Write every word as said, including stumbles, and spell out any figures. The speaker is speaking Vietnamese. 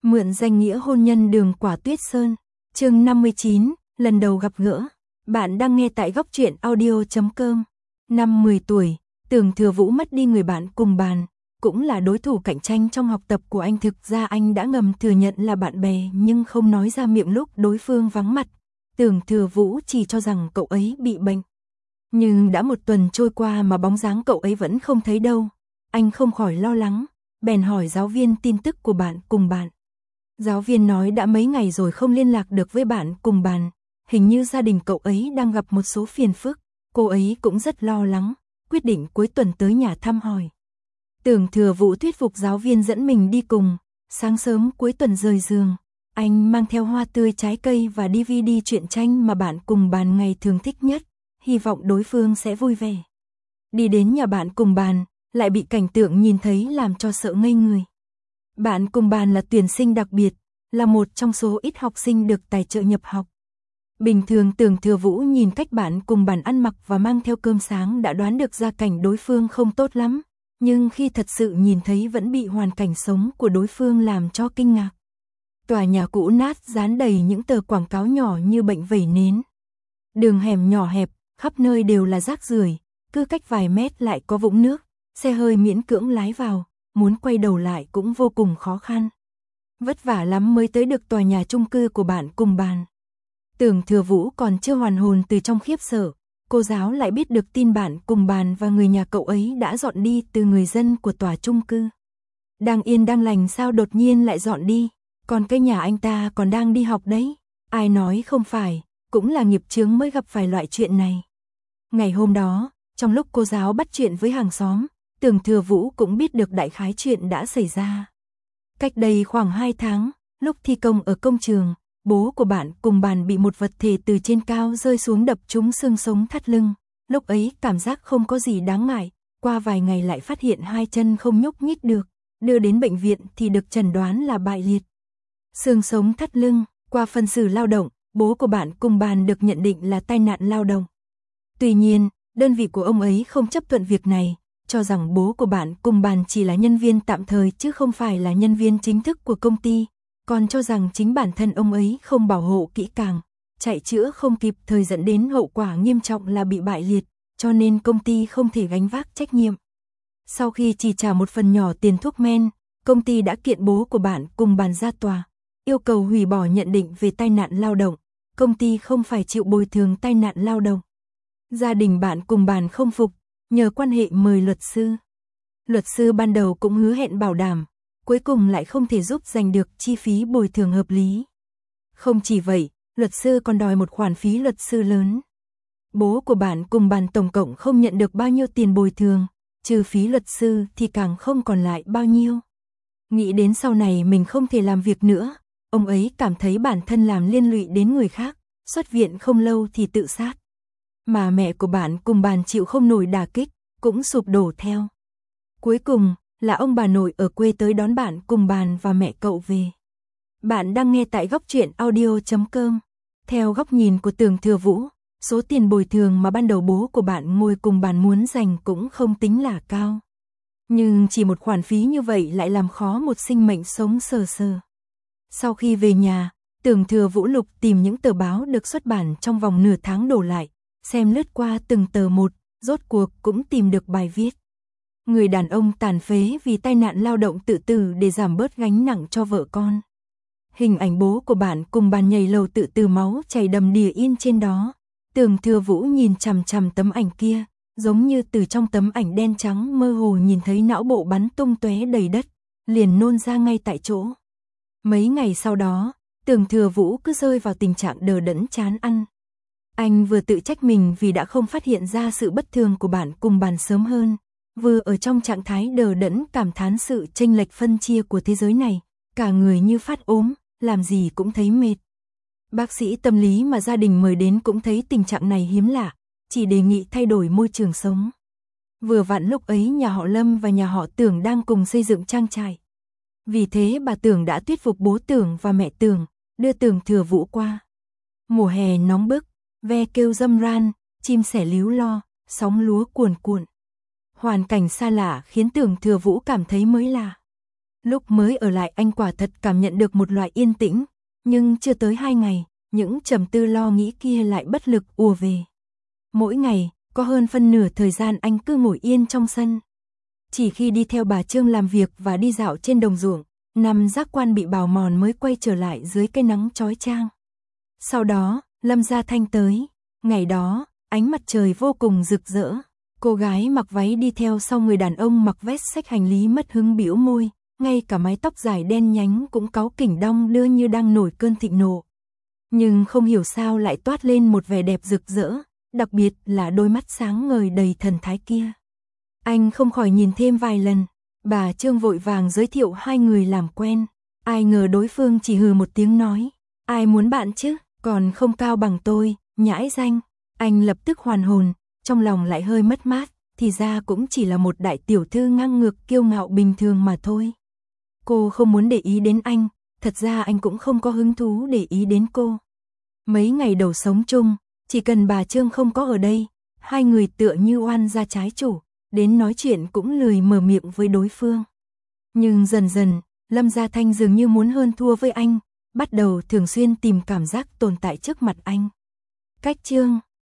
Mượn danh nghĩa hôn nhân đường Quả Tuyết Sơn. Chương năm mươi chín, lần đầu gặp gỡ. Bạn đang nghe tại góc truyện audio chấm com. Năm mười tuổi, Tưởng Thừa Vũ mất đi người bạn cùng bàn, cũng là đối thủ cạnh tranh trong học tập của anh. Thực ra anh đã ngầm thừa nhận là bạn bè nhưng không nói ra miệng lúc đối phương vắng mặt. Tưởng Thừa Vũ chỉ cho rằng cậu ấy bị bệnh. Nhưng đã một tuần trôi qua mà bóng dáng cậu ấy vẫn không thấy đâu. Anh không khỏi lo lắng, bèn hỏi giáo viên tin tức của bạn cùng bàn. Giáo viên nói đã mấy ngày rồi không liên lạc được với bạn cùng bàn, hình như gia đình cậu ấy đang gặp một số phiền phức. Cô ấy cũng rất lo lắng, quyết định cuối tuần tới nhà thăm hỏi. Tưởng Thừa Vũ thuyết phục giáo viên dẫn mình đi cùng. Sáng sớm cuối tuần rời giường, anh mang theo hoa tươi, trái cây và đê vê đê truyện tranh mà bạn cùng bàn ngày thường thích nhất, hy vọng đối phương sẽ vui vẻ. Đi đến nhà bạn cùng bàn, lại bị cảnh tượng nhìn thấy làm cho sợ ngây người. Bạn cùng bàn là tuyển sinh đặc biệt, là một trong số ít học sinh được tài trợ nhập học. Bình thường Tưởng Thừa Vũ nhìn cách bạn cùng bàn ăn mặc và mang theo cơm sáng đã đoán được gia cảnh đối phương không tốt lắm, nhưng khi thật sự nhìn thấy vẫn bị hoàn cảnh sống của đối phương làm cho kinh ngạc. Tòa nhà cũ nát dán đầy những tờ quảng cáo nhỏ như bệnh vẩy nến. Đường hẻm nhỏ hẹp, khắp nơi đều là rác rưởi, cứ cách vài mét lại có vũng nước, xe hơi miễn cưỡng lái vào, muốn quay đầu lại cũng vô cùng khó khăn. Vất vả lắm mới tới được tòa nhà chung cư của bạn cùng bàn. Tưởng Thừa Vũ còn chưa hoàn hồn từ trong khiếp sợ, cô giáo lại biết được tin bạn cùng bàn và người nhà cậu ấy đã dọn đi từ người dân của tòa chung cư. Đang yên đang lành sao đột nhiên lại dọn đi, còn cái nhà anh ta còn đang đi học đấy. Ai nói không phải, cũng là nghiệp chướng mới gặp phải loại chuyện này. Ngày hôm đó, trong lúc cô giáo bắt chuyện với hàng xóm, Tưởng Thừa Vũ cũng biết được đại khái chuyện đã xảy ra. Cách đây khoảng hai tháng, lúc thi công ở công trường, bố của bạn cùng bàn bị một vật thể từ trên cao rơi xuống đập trúng xương sống thắt lưng. Lúc ấy cảm giác không có gì đáng ngại, qua vài ngày lại phát hiện hai chân không nhúc nhích được, đưa đến bệnh viện thì được chẩn đoán là bại liệt. Xương sống thắt lưng, qua phân xử lao động, bố của bạn cùng bàn được nhận định là tai nạn lao động. Tuy nhiên, đơn vị của ông ấy không chấp thuận việc này, cho rằng bố của bạn cùng bàn chỉ là nhân viên tạm thời chứ không phải là nhân viên chính thức của công ty, còn cho rằng chính bản thân ông ấy không bảo hộ kỹ càng, chạy chữa không kịp thời dẫn đến hậu quả nghiêm trọng là bị bại liệt, cho nên công ty không thể gánh vác trách nhiệm. Sau khi chỉ trả một phần nhỏ tiền thuốc men, công ty đã kiện bố của bạn cùng bàn ra tòa, yêu cầu hủy bỏ nhận định về tai nạn lao động, công ty không phải chịu bồi thường tai nạn lao động. Gia đình bạn cùng bàn không phục, nhờ quan hệ mời luật sư. Luật sư ban đầu cũng hứa hẹn bảo đảm, cuối cùng lại không thể giúp giành được chi phí bồi thường hợp lý. Không chỉ vậy, luật sư còn đòi một khoản phí luật sư lớn. Bố của bạn cùng bàn tổng cộng không nhận được bao nhiêu tiền bồi thường, trừ phí luật sư thì càng không còn lại bao nhiêu. Nghĩ đến sau này mình không thể làm việc nữa, ông ấy cảm thấy bản thân làm liên lụy đến người khác, xuất viện không lâu thì tự sát. Mà mẹ của bạn cùng bàn chịu không nổi đả kích, cũng sụp đổ theo. Cuối cùng, là ông bà nội ở quê tới đón bạn cùng bàn và mẹ cậu về. Bạn đang nghe tại góc truyện audio chấm com. Theo góc nhìn của Tưởng Thừa Vũ, số tiền bồi thường mà ban đầu bố của bạn ngồi cùng bàn muốn dành cũng không tính là cao. Nhưng chỉ một khoản phí như vậy lại làm khó một sinh mệnh sống sờ sờ. Sau khi về nhà, Tưởng Thừa Vũ lục tìm những tờ báo được xuất bản trong vòng nửa tháng đổ lại, xem lướt qua từng tờ một, rốt cuộc cũng tìm được bài viết. Người đàn ông tàn phế vì tai nạn lao động tự tử để giảm bớt gánh nặng cho vợ con. Hình ảnh bố của bạn cùng bàn nhảy lầu tự tử, máu chảy đầm đìa in trên đó. Tưởng Thừa Vũ nhìn chằm chằm tấm ảnh kia, giống như từ trong tấm ảnh đen trắng mơ hồ nhìn thấy não bộ bắn tung tóe đầy đất, liền nôn ra ngay tại chỗ. Mấy ngày sau đó, Tưởng Thừa Vũ cứ rơi vào tình trạng đờ đẫn chán ăn. Anh vừa tự trách mình vì đã không phát hiện ra sự bất thường của bạn cùng bàn sớm hơn, vừa ở trong trạng thái đờ đẫn cảm thán sự chênh lệch phân chia của thế giới này, cả người như phát ốm, làm gì cũng thấy mệt. Bác sĩ tâm lý mà gia đình mời đến cũng thấy tình trạng này hiếm lạ, chỉ đề nghị thay đổi môi trường sống. Vừa vặn lúc ấy nhà họ Lâm và nhà họ Tưởng đang cùng xây dựng trang trại. Vì thế bà Tưởng đã thuyết phục bố Tưởng và mẹ Tưởng, đưa Tưởng Thừa Vũ qua. Mùa hè nóng bức, ve kêu râm ran, chim sẻ líu lo, sóng lúa cuồn cuộn. Hoàn cảnh xa lạ khiến Tưởng Thừa Vũ cảm thấy mới lạ. Lúc mới ở lại anh quả thật cảm nhận được một loại yên tĩnh, nhưng chưa tới hai ngày, những trầm tư lo nghĩ kia lại bất lực ùa về. Mỗi ngày, có hơn phân nửa thời gian anh cứ ngồi yên trong sân. Chỉ khi đi theo bà Trương làm việc và đi dạo trên đồng ruộng, nằm giác quan bị bào mòn mới quay trở lại dưới cái nắng chói chang. Sau đó, Lâm Gia Thanh tới. Ngày đó, ánh mặt trời vô cùng rực rỡ. Cô gái mặc váy đi theo sau người đàn ông mặc vest xách hành lý mất hứng bĩu môi, ngay cả mái tóc dài đen nhánh cũng cáu kỉnh đong đưa như đang nổi cơn thịnh nộ. Nhưng không hiểu sao lại toát lên một vẻ đẹp rực rỡ, đặc biệt là đôi mắt sáng ngời đầy thần thái kia. Anh không khỏi nhìn thêm vài lần, bà Trương vội vàng giới thiệu hai người làm quen. Ai ngờ đối phương chỉ hừ một tiếng nói, ai muốn bạn chứ, còn không cao bằng tôi, nhãi danh. Anh lập tức hoàn hồn, trong lòng lại hơi mất mát, thì ra cũng chỉ là một đại tiểu thư ngang ngược kiêu ngạo bình thường mà thôi. Cô không muốn để ý đến anh, thật ra anh cũng không có hứng thú để ý đến cô. Mấy ngày đầu sống chung, chỉ cần bà Trương không có ở đây, hai người tựa như oan gia trái chủ, đến nói chuyện cũng lười mở miệng với đối phương. Nhưng dần dần, Lâm Gia Thanh dường như muốn hơn thua với anh, bắt đầu thường xuyên tìm cảm giác tồn tại trước mặt anh. Cách Trương